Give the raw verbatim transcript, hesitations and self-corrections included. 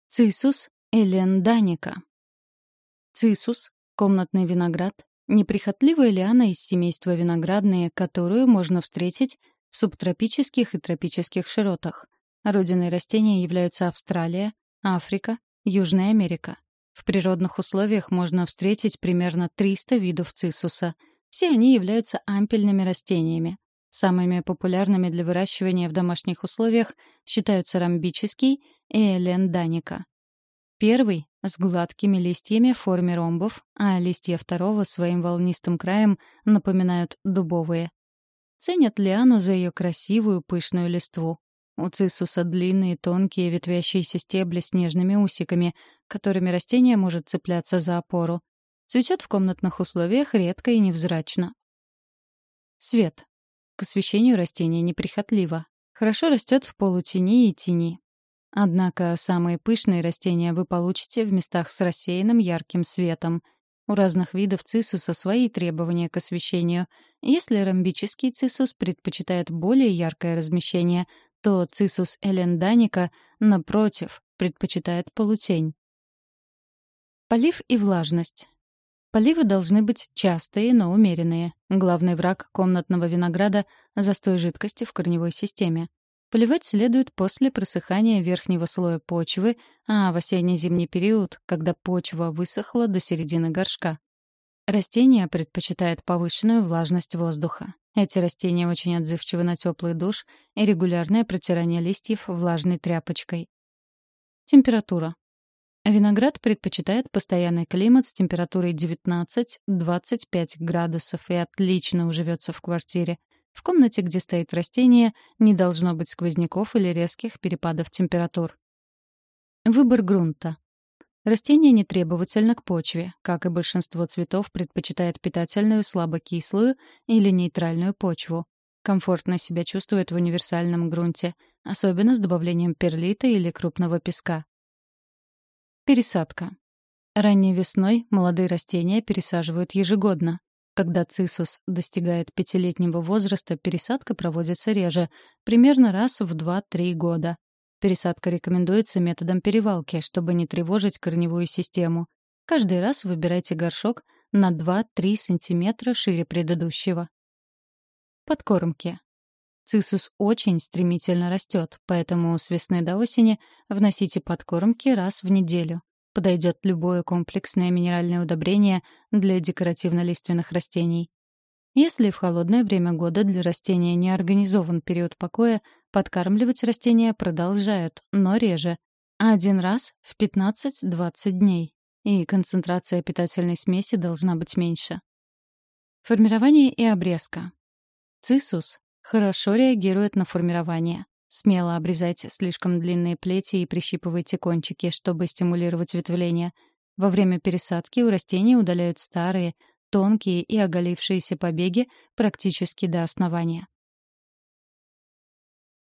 Цисус эленданика. Цисус — комнатный виноград, неприхотливая лиана из семейства виноградные, которую можно встретить в субтропических и тропических широтах. Родиной растения являются Австралия, Африка, Южная Америка. В природных условиях можно встретить примерно триста видов цисуса. Все они являются ампельными растениями. Самыми популярными для выращивания в домашних условиях считаются ромбический и эленданика. Первый — с гладкими листьями в форме ромбов, а листья второго своим волнистым краем напоминают дубовые. Ценят лиану за ее красивую пышную листву. У цисуса длинные тонкие ветвящиеся стебли с нежными усиками, которыми растение может цепляться за опору. Цветет в комнатных условиях редко и невзрачно. Свет. К освещению растение неприхотливо. Хорошо растет в полутени и тени. Однако самые пышные растения вы получите в местах с рассеянным ярким светом. У разных видов цисуса свои требования к освещению. Если ромбический цисус предпочитает более яркое размещение, то цисус эленданика, напротив, предпочитает полутень. Полив и влажность. Поливы должны быть частые, но умеренные. Главный враг комнатного винограда — застой жидкости в корневой системе. Поливать следует после просыхания верхнего слоя почвы, а в осенне-зимний период, когда почва высохла до середины горшка. Растение предпочитает повышенную влажность воздуха. Эти растения очень отзывчивы на теплый душ и регулярное протирание листьев влажной тряпочкой. Температура. Виноград предпочитает постоянный климат с температурой девятнадцать-двадцать пять градусов и отлично уживется в квартире. В комнате, где стоит растение, не должно быть сквозняков или резких перепадов температур. Выбор грунта. Растение не требовательно к почве, как и большинство цветов предпочитает питательную слабокислую или нейтральную почву. Комфортно себя чувствует в универсальном грунте, особенно с добавлением перлита или крупного песка. Пересадка. Ранней весной молодые растения пересаживают ежегодно. Когда цисус достигает пятилетнего возраста, пересадка проводится реже, примерно раз в два-три года. Пересадка рекомендуется методом перевалки, чтобы не тревожить корневую систему. Каждый раз выбирайте горшок на два-три сантиметра шире предыдущего. Подкормки. Цисус очень стремительно растет, поэтому с весны до осени вносите подкормки раз в неделю. Подойдет любое комплексное минеральное удобрение для декоративно-лиственных растений. Если в холодное время года для растения не организован период покоя, подкармливать растения продолжают, но реже. Один раз в пятнадцать-двадцать дней. И концентрация питательной смеси должна быть меньше. Формирование и обрезка. Цисус хорошо реагирует на формирование. Смело обрезайте слишком длинные плети и прищипывайте кончики, чтобы стимулировать ветвление. Во время пересадки у растений удаляют старые, тонкие и оголившиеся побеги практически до основания.